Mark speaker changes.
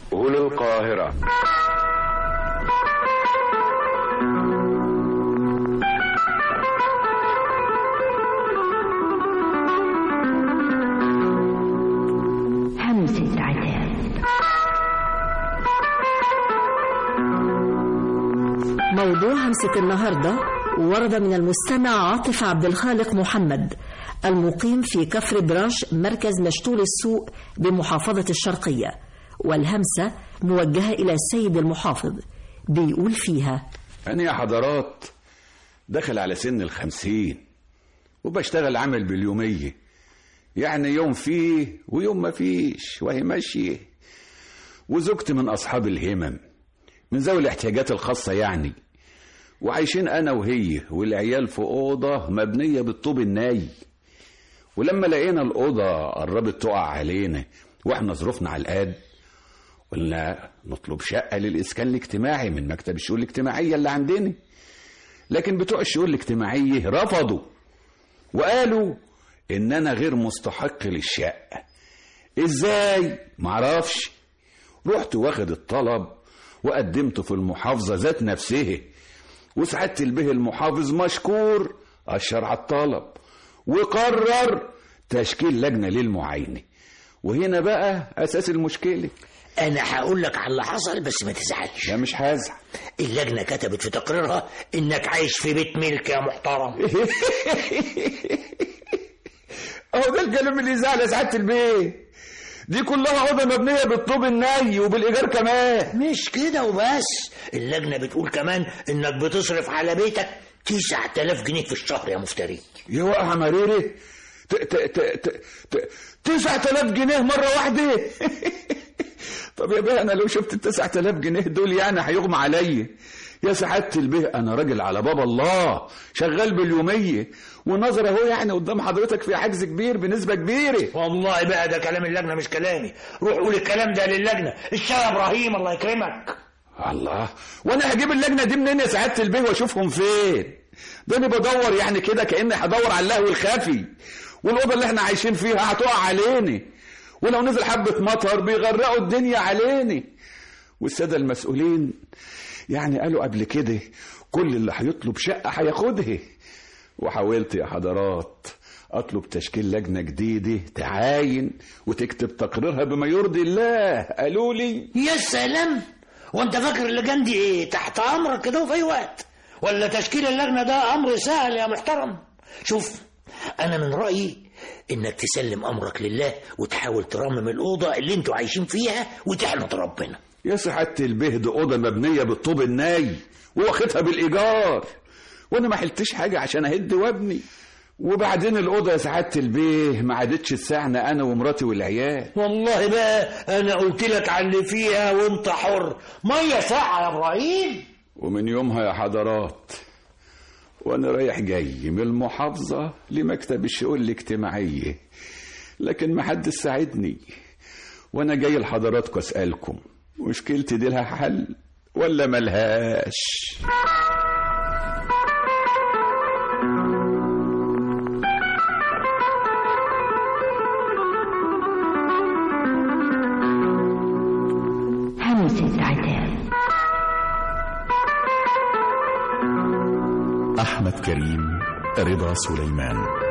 Speaker 1: هنا القاهرة.
Speaker 2: همسة عتاب. موضوع همسة النهاردة ورد من المستمع عاطف عبد الخالق محمد المقيم في كفر براش مركز مشتول السوق بمحافظة الشرقية، والهمسة موجهة إلى السيد المحافظ. بيقول فيها:
Speaker 1: أنا يا حضرات دخل على سن 50 وبشتغل عمل باليومية، يعني يوم فيه ويوم ما فيش وهي ماشية، وزوجتي من أصحاب الهمم من ذوي الاحتياجات الخاصة يعني، وعايشين أنا وهي والعيال في أوضة مبنية بالطوب الناي. ولما لقينا الأوضة قربت تقع علينا وإحنا ظروفنا على القد، قلنا نطلب شقة للإسكان الاجتماعي من مكتب الشؤون الاجتماعية اللي عندنا، لكن بتوع الشؤون الاجتماعية رفضوا وقالوا إن أنا غير مستحق للشقة. إزاي؟ معرفش. رحت واخد الطلب وقدمته في المحافظة ذات نفسها، وسعادة البيه المحافظ مشكور أشر على الطلب وقرر تشكيل لجنة للمعاينة. وهنا بقى أساس المشكلة.
Speaker 3: أنا هقول لك على اللي حصل بس ما تزعلش.
Speaker 1: لا مش هزعل.
Speaker 3: اللجنة كتبت في تقريرها إنك عايش في بيت ملك يا محترم.
Speaker 1: أهو ده الكلام اللي يزعل يا سعادة البيه. دي كلها أوضة مبنية بالطوب الني وبالإيجار كمان.
Speaker 3: مش كده وبس، اللجنة بتقول كمان إنك بتصرف على بيتك 9000 جنيه في الشهر يا مفتري.
Speaker 1: يا وقع مريري 9000 جنيه مرة واحدة. طب يا بيه أنا لو شفت 9000 جنيه دول يعني هيغمى عليا. يا سعادة البيه أنا راجل على باب الله شغال باليومية، والنظر اهو يعني قدام حضرتك في عجز كبير بنسبة كبيرة.
Speaker 3: والله بقى ده كلام اللجنة مش كلامي. روح قول الكلام ده للجنة. الشاي إبراهيم الله يكرمك.
Speaker 1: الله، وانا هجيب اللجنة دي منين يا سعادة البيه واشوفهم فين؟ ده انا بدور يعني كده كأني هدور على اللهو الخفي، والأوضة اللي احنا عايشين فيها هتقع علينا، ولو نزل حبة مطر بيغرقوا الدنيا علينا. والسادة المسؤولين يعني قالوا قبل كده كل اللي هيطلب شقة هياخدها. وحاولت يا حضرات اطلب تشكيل لجنة جديدة تعاين وتكتب تقريرها بما يرضي الله. قالوا لي
Speaker 3: يا سلام، وانت فاكر اللجان دي ايه تحت امرك كده في اي وقت؟ ولا تشكيل اللجنة ده امر سهل يا محترم؟ شوف، انا من رأيي انك تسلم امرك لله وتحاول ترمم الاوضة اللي انتوا عايشين فيها وتحمد ربنا.
Speaker 1: يا سعادة البيه دي اوضة مبنية بالطوب الناي واخدها بالايجار، وانا ما حلتش حاجة عشان اهد وابني. وبعدين الأوضة يا سعادة البيه ما عادتش تسعنا أنا ومراتي والعيال.
Speaker 3: والله بقى أنا قلت لك على اللي فيها وأنت حر. مية ساعة يا إبراهيم.
Speaker 1: ومن يومها يا حضرات وأنا رايح جاي من المحافظة لمكتب الشؤون الاجتماعية، لكن ما حد ساعدني. وأنا جاي لحضراتكم أسألكم مشكلتي دي لها حل ولا ملهاش؟
Speaker 2: همسة عتاب.
Speaker 4: أحمد كريم، رضا سليمان.